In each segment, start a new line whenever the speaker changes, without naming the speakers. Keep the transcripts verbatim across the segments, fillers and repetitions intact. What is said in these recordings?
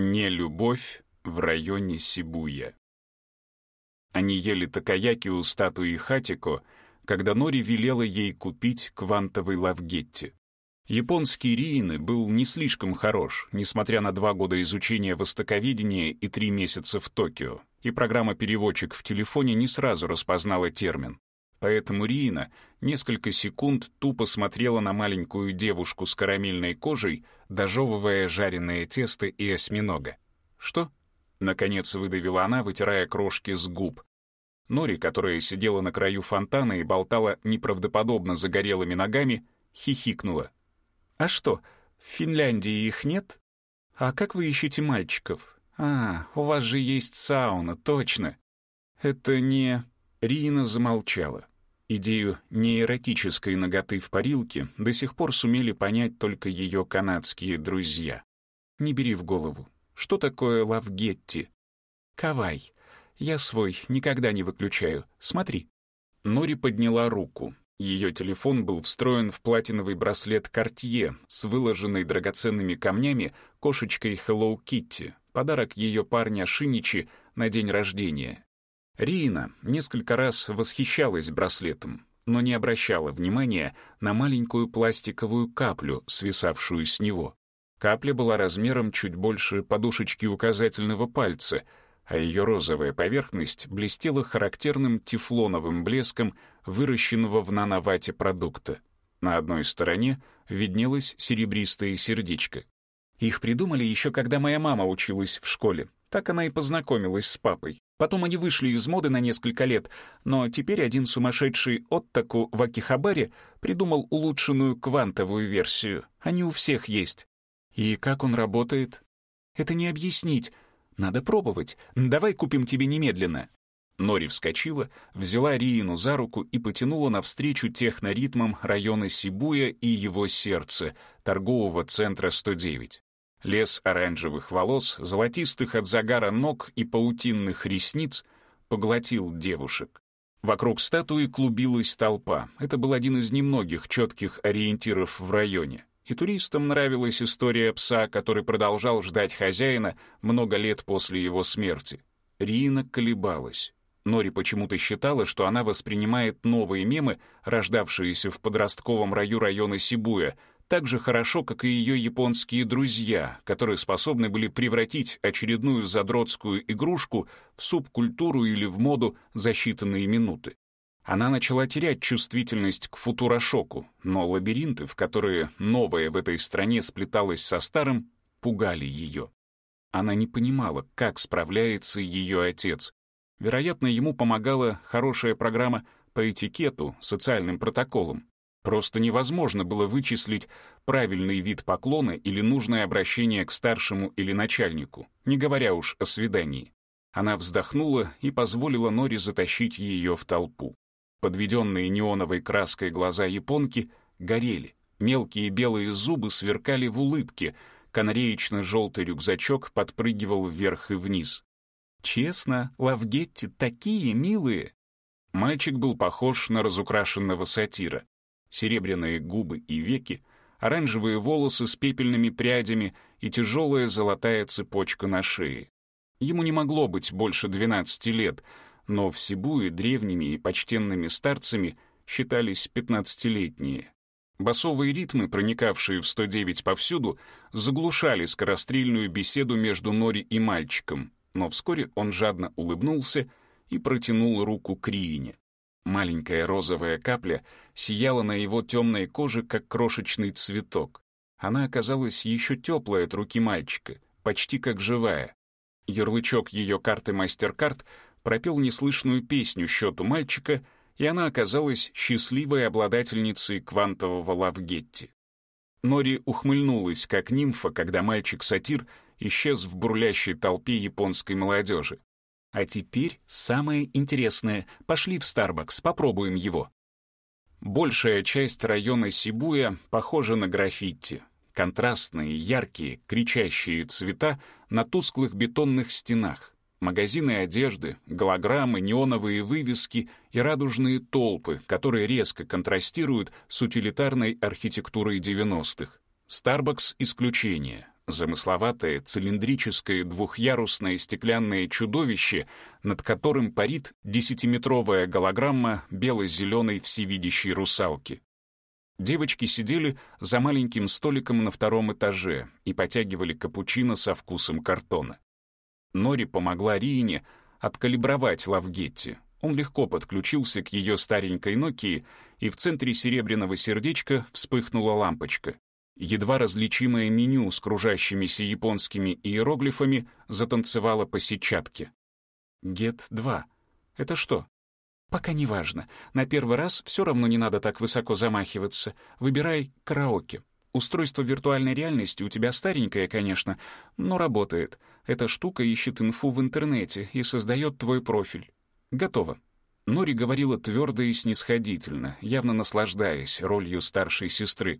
Нелюбовь в районе Сибуя. Они ели такаяки у статуи Хатико, когда Нори велела ей купить квантовый лавгетти. Японский Риины был не слишком хорош, несмотря на два года изучения востоковедения и три месяца в Токио, и программа-переводчик в телефоне не сразу распознала термин. Поэтому Риина несколько секунд тупо смотрела на маленькую девушку с карамельной кожей, дожевывая жареное тесто и осьминога. «Что?» — наконец выдавила она, вытирая крошки с губ. Нори, которая сидела на краю фонтана и болтала неправдоподобно загорелыми ногами, хихикнула. «А что, в Финляндии их нет? А как вы ищете мальчиков? А, у вас же есть сауна, точно!» «Это не...» Риина замолчала. Идею неэротической наготы в парилке до сих пор сумели понять только ее канадские друзья. «Не бери в голову. Что такое лавгетти?» «Кавай. Я свой никогда не выключаю. Смотри». Нори подняла руку. Ее телефон был встроен в платиновый браслет Cartier с выложенной драгоценными камнями кошечкой Hello Kitty, подарок ее парня Шиничи на день рождения. Риина несколько раз восхищалась браслетом, но не обращала внимания на маленькую пластиковую каплю, свисавшую с него. Капля была размером чуть больше подушечки указательного пальца, а ее розовая поверхность блестела характерным тефлоновым блеском выращенного в нановате продукта. На одной стороне виднелось серебристое сердечко. Их придумали еще когда моя мама училась в школе. Так она и познакомилась с папой. Потом они вышли из моды на несколько лет, но теперь один сумасшедший оттаку в Акихабаре придумал улучшенную квантовую версию. Они у всех есть. И как он работает? Это не объяснить. Надо пробовать. Давай купим тебе немедленно. Нори вскочила, взяла Риину за руку и потянула навстречу техноритмам района Сибуя и его сердце, торгового центра сто девять. Лес оранжевых волос, золотистых от загара ног и паутинных ресниц поглотил девушек. Вокруг статуи клубилась толпа. Это был один из немногих четких ориентиров в районе. И туристам нравилась история пса, который продолжал ждать хозяина много лет после его смерти. Риина колебалась. Нори почему-то считала, что она воспринимает новые мемы, рождавшиеся в подростковом раю района Сибуя, так же хорошо, как и ее японские друзья, которые способны были превратить очередную задротскую игрушку в субкультуру или в моду за считанные минуты. Она начала терять чувствительность к футурошоку, но лабиринты, в которые новое в этой стране сплеталось со старым, пугали ее. Она не понимала, как справляется ее отец. Вероятно, ему помогала хорошая программа по этикету, социальным протоколам. Просто невозможно было вычислить правильный вид поклона или нужное обращение к старшему или начальнику, не говоря уж о свидании. Она вздохнула и позволила Нори затащить ее в толпу. Подведенные неоновой краской глаза японки горели, мелкие белые зубы сверкали в улыбке, канареечно-желтый рюкзачок подпрыгивал вверх и вниз. «Честно, лавгетти такие милые!» Мальчик был похож на разукрашенного сатира. Серебряные губы и веки, оранжевые волосы с пепельными прядями и тяжелая золотая цепочка на шее. Ему не могло быть больше двенадцати лет, но в Сибуе древними и почтенными старцами считались пятнадцатилетние. Басовые ритмы, проникавшие в сто девять повсюду, заглушали скорострельную беседу между Нори и мальчиком, но вскоре он жадно улыбнулся и протянул руку к Риине. Маленькая розовая капля сияла на его темной коже, как крошечный цветок. Она оказалась еще теплой от руки мальчика, почти как живая. Ярлычок ее карты MasterCard пропел неслышную песню счету мальчика, и она оказалась счастливой обладательницей квантового лавгетти. Нори ухмыльнулась, как нимфа, когда мальчик-сатир исчез в бурлящей толпе японской молодежи. А теперь самое интересное. Пошли в Starbucks, попробуем его. Большая часть района Сибуя похожа на граффити. Контрастные, яркие, кричащие цвета на тусклых бетонных стенах. Магазины одежды, голограммы, неоновые вывески и радужные толпы, которые резко контрастируют с утилитарной архитектурой девяностых. Starbucks — исключение. замысловатое цилиндрическое двухъярусное стеклянное чудовище, над которым парит десятиметровая голограмма бело-зеленой всевидящей русалки. Девочки сидели за маленьким столиком на втором этаже и потягивали капучино со вкусом картона. Нори помогла Риине откалибровать Лавгетти. Он легко подключился к ее старенькой Нокии, и в центре серебряного сердечка вспыхнула лампочка. Едва различимое меню с кружащимися японскими иероглифами затанцевало по сетчатке. Гет два. Это что? Пока не важно. На первый раз все равно не надо так высоко замахиваться. Выбирай караоке. Устройство виртуальной реальности у тебя старенькое, конечно, но работает. Эта штука ищет инфу в интернете и создает твой профиль. Готово. Нори говорила твердо и снисходительно, явно наслаждаясь ролью старшей сестры.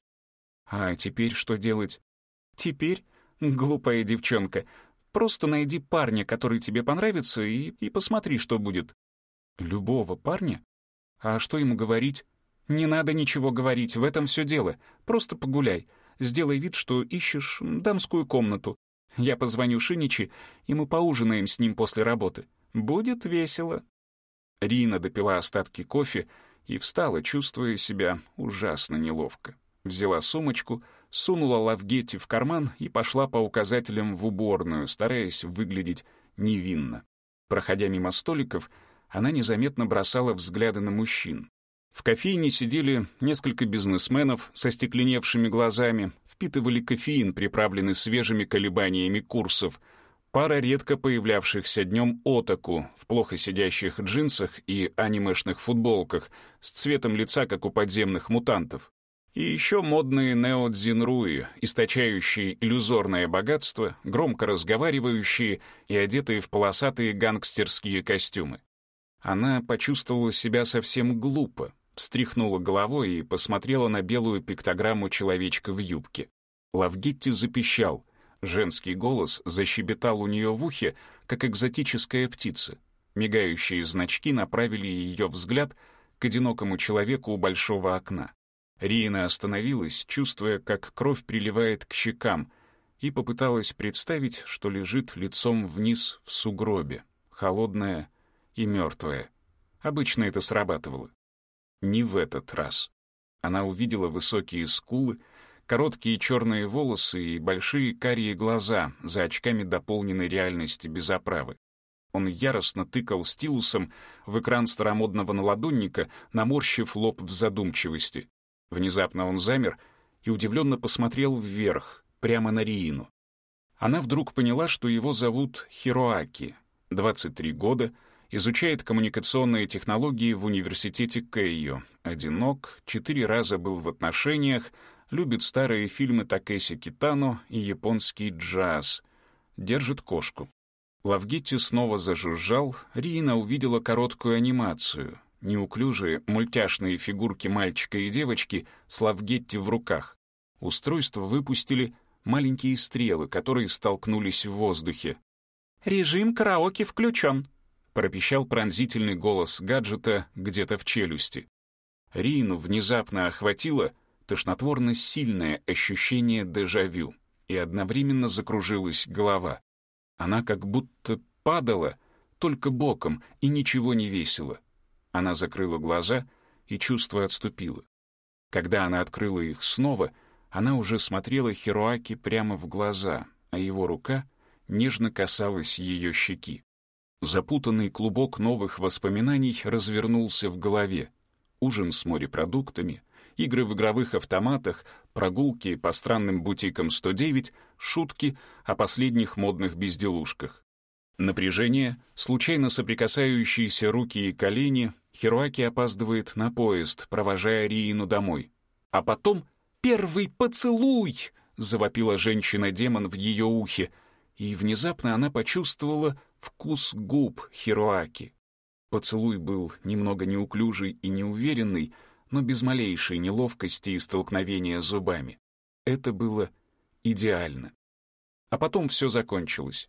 А теперь что делать? Теперь, глупая девчонка, просто найди парня, который тебе понравится, и, и посмотри, что будет. Любого парня? А что ему говорить? Не надо ничего говорить, в этом все дело. Просто погуляй. Сделай вид, что ищешь дамскую комнату. Я позвоню Шиничи, и мы поужинаем с ним после работы. Будет весело. Рина допила остатки кофе и встала, чувствуя себя ужасно неловко. Взяла сумочку, сунула Лавгетти в карман и пошла по указателям в уборную, стараясь выглядеть невинно. Проходя мимо столиков, она незаметно бросала взгляды на мужчин. В кофейне сидели несколько бизнесменов со стекленевшими глазами, впитывали кофеин, приправленный свежими колебаниями курсов, пара редко появлявшихся днем отаку в плохо сидящих джинсах и анимешных футболках с цветом лица, как у подземных мутантов. И еще модные нео-дзинруи, источающие иллюзорное богатство, громко разговаривающие и одетые в полосатые гангстерские костюмы. Она почувствовала себя совсем глупо, встряхнула головой и посмотрела на белую пиктограмму человечка в юбке. Лавгетти запищал. Женский голос защебетал у нее в ухе, как экзотическая птица. Мигающие значки направили ее взгляд к одинокому человеку у большого окна. Рина остановилась, чувствуя, как кровь приливает к щекам, и попыталась представить, что лежит лицом вниз в сугробе, холодная и мертвая. Обычно это срабатывало. Не в этот раз. Она увидела высокие скулы, короткие черные волосы и большие карие глаза за очками дополненной реальности без оправы. Он яростно тыкал стилусом в экран старомодного наладонника, наморщив лоб в задумчивости. Внезапно он замер и удивленно посмотрел вверх, прямо на Риину. Она вдруг поняла, что его зовут Хироаки, двадцать три года, изучает коммуникационные технологии в университете Кэйо, одинок, четыре раза был в отношениях, любит старые фильмы Такэси Китано и японский джаз, держит кошку. Лавгетти снова зажужжал, Рина увидела короткую анимацию, неуклюжие мультяшные фигурки мальчика и девочки с Лавгетти в руках. Устройство выпустили маленькие стрелы, которые столкнулись в воздухе. «Режим караоке включен», — пропищал пронзительный голос гаджета где-то в челюсти. Рину внезапно охватило тошнотворно сильное ощущение дежавю, и одновременно закружилась голова. Она как будто падала, только боком, и ничего не весило. Она закрыла глаза, и чувство отступило. Когда она открыла их снова, она уже смотрела Хироаки прямо в глаза, а его рука нежно касалась ее щеки. Запутанный клубок новых воспоминаний развернулся в голове. Ужин с морепродуктами, игры в игровых автоматах, прогулки по странным бутикам сто девять, шутки о последних модных безделушках. Напряжение, случайно соприкасающиеся руки и колени, Хироаки опаздывает на поезд, провожая Риину домой. А потом «Первый поцелуй!» — завопила женщина-демон в ее ухе, и внезапно она почувствовала вкус губ Хироаки. Поцелуй был немного неуклюжий и неуверенный, но без малейшей неловкости и столкновения зубами. Это было идеально. А потом все закончилось.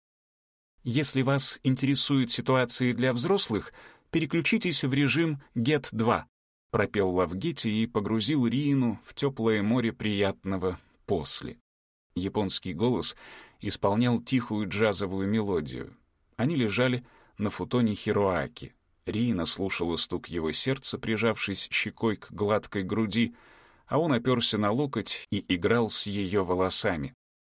Если вас интересуют ситуации для взрослых, переключитесь в режим Гет два, пропел Лавгетти и погрузил Рину в теплое море приятного после. Японский голос исполнял тихую джазовую мелодию. Они лежали на футоне Хироаки. Риина слушала стук его сердца, прижавшись щекой к гладкой груди, а он оперся на локоть и играл с ее волосами.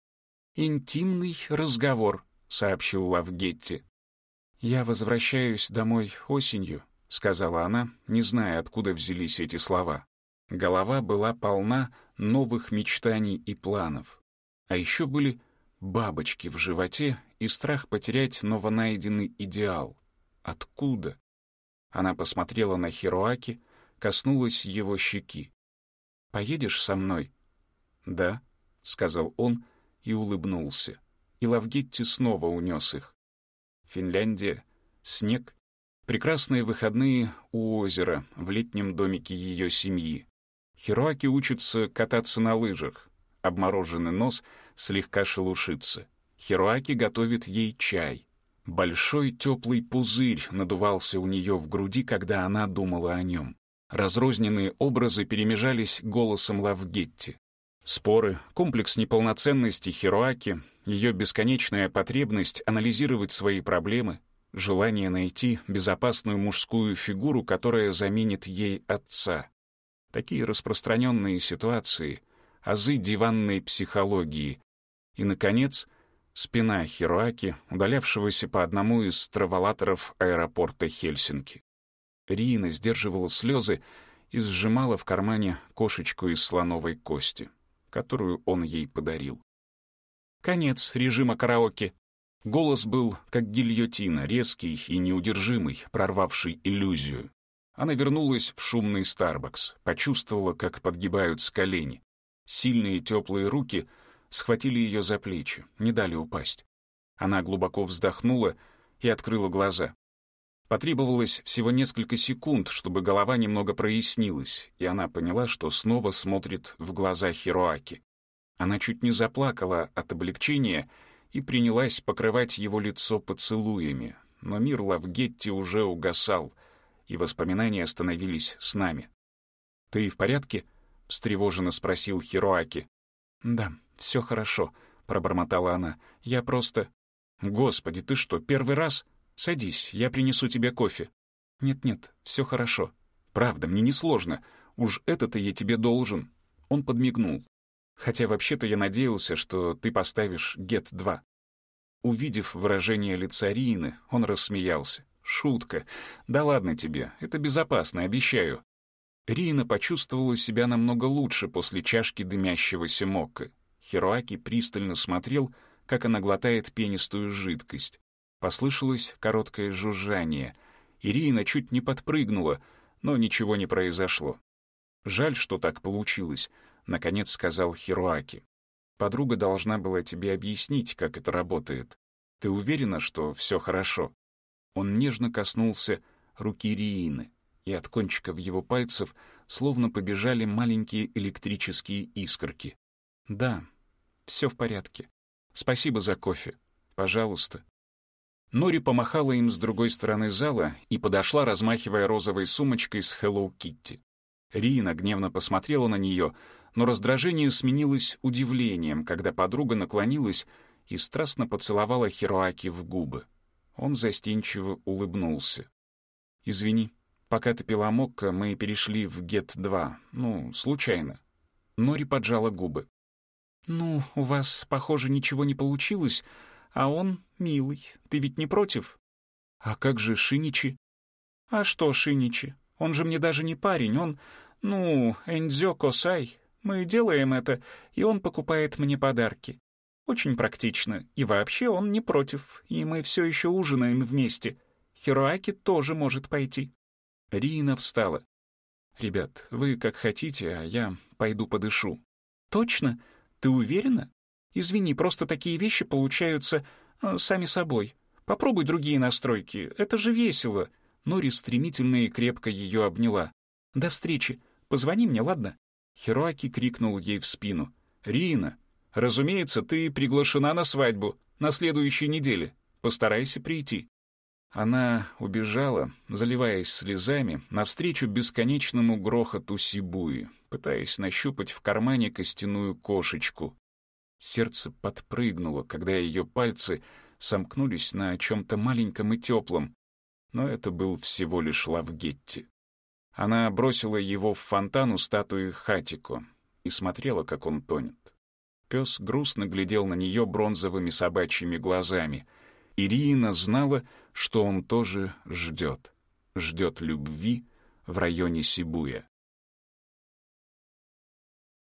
«Интимный разговор», — сообщил Лавгетти. «Я возвращаюсь домой осенью», — сказала она, не зная, откуда взялись эти слова. Голова была полна новых мечтаний и планов. А еще были бабочки в животе и страх потерять новонайденный идеал. Откуда? Она посмотрела на Хироаки, коснулась его щеки. «Поедешь со мной?» «Да», — сказал он и улыбнулся. И Лавгетти снова унес их. Финляндия, снег, прекрасные выходные у озера в летнем домике ее семьи. Хироаки учится кататься на лыжах. Обмороженный нос слегка шелушится. Хироаки готовит ей чай. Большой теплый пузырь надувался у нее в груди, когда она думала о нем. Разрозненные образы перемежались голосом Лавгетти. Споры, комплекс неполноценности Хироаки, ее бесконечная потребность анализировать свои проблемы, желание найти безопасную мужскую фигуру, которая заменит ей отца. Такие распространенные ситуации, азы диванной психологии. И, наконец, спина Хироаки, удалявшегося по одному из траволаторов аэропорта Хельсинки. Риина сдерживала слезы и сжимала в кармане кошечку из слоновой кости, которую он ей подарил. Конец режима караоке. Голос был как гильотина, резкий и неудержимый, прорвавший иллюзию. Она вернулась в шумный Старбакс, почувствовала, как подгибаются колени. Сильные теплые руки схватили ее за плечи, не дали упасть. Она глубоко вздохнула и открыла глаза. Потребовалось всего несколько секунд, чтобы голова немного прояснилась, и она поняла, что снова смотрит в глаза Хироаки. Она чуть не заплакала от облегчения и принялась покрывать его лицо поцелуями, но мир Лавгетти уже угасал, и воспоминания становились с нами. «Ты в порядке?» — встревоженно спросил Хироаки. «Да, все хорошо», — пробормотала она. «Я просто...» «Господи, ты что, первый раз? Садись, я принесу тебе кофе». «Нет-нет, все хорошо. Правда, мне несложно. Уж это-то я тебе должен». Он подмигнул. «Хотя вообще-то я надеялся, что ты поставишь Гет два». Увидев выражение лица Риины, он рассмеялся. «Шутка. Да ладно тебе, это безопасно, обещаю». Риина почувствовала себя намного лучше после чашки дымящегося мокко. Хироаки пристально смотрел, как она глотает пенистую жидкость. Послышалось короткое жужжание. Риина чуть не подпрыгнула, но ничего не произошло. «Жаль, что так получилось», — наконец сказал Хироаки. «Подруга должна была тебе объяснить, как это работает. Ты уверена, что все хорошо?» Он нежно коснулся руки Риины, и от кончиков его пальцев словно побежали маленькие электрические искорки. «Да, все в порядке. Спасибо за кофе. Пожалуйста». Нори помахала им с другой стороны зала и подошла, размахивая розовой сумочкой с Hello Kitty. Риина гневно посмотрела на нее, но раздражение сменилось удивлением, когда подруга наклонилась и страстно поцеловала Хироаки в губы. Он застенчиво улыбнулся. «Извини, пока ты пила мокко, мы перешли в Гет два. Ну, случайно». Нори поджала губы. «Ну, у вас, похоже, ничего не получилось, а он милый. Ты ведь не против?» «А как же Шиничи?» «А что Шиничи? Он же мне даже не парень, он, ну, Эндзё Косай. Мы делаем это, и он покупает мне подарки. Очень практично, и вообще он не против, и мы все еще ужинаем вместе. Хироаки тоже может пойти». Риина встала. «Ребят, вы как хотите, а я пойду подышу». «Точно? Ты уверена? Извини, просто такие вещи получаются э, сами собой. Попробуй другие настройки, это же весело». Нори стремительно и крепко ее обняла. «До встречи. Позвони мне, ладно?» Хироаки крикнул ей в спину. «Риина, разумеется, ты приглашена на свадьбу на следующей неделе. Постарайся прийти». Она убежала, заливаясь слезами, навстречу бесконечному грохоту Сибуи, пытаясь нащупать в кармане костяную кошечку. Сердце подпрыгнуло, когда ее пальцы сомкнулись на чем-то маленьком и теплом, но это был всего лишь Лавгетти. Она бросила его в фонтан у статуи Хатико и смотрела, как он тонет. Пес грустно глядел на нее бронзовыми собачьими глазами. Ириина знала, что он тоже ждет. Ждет любви в районе Сибуя.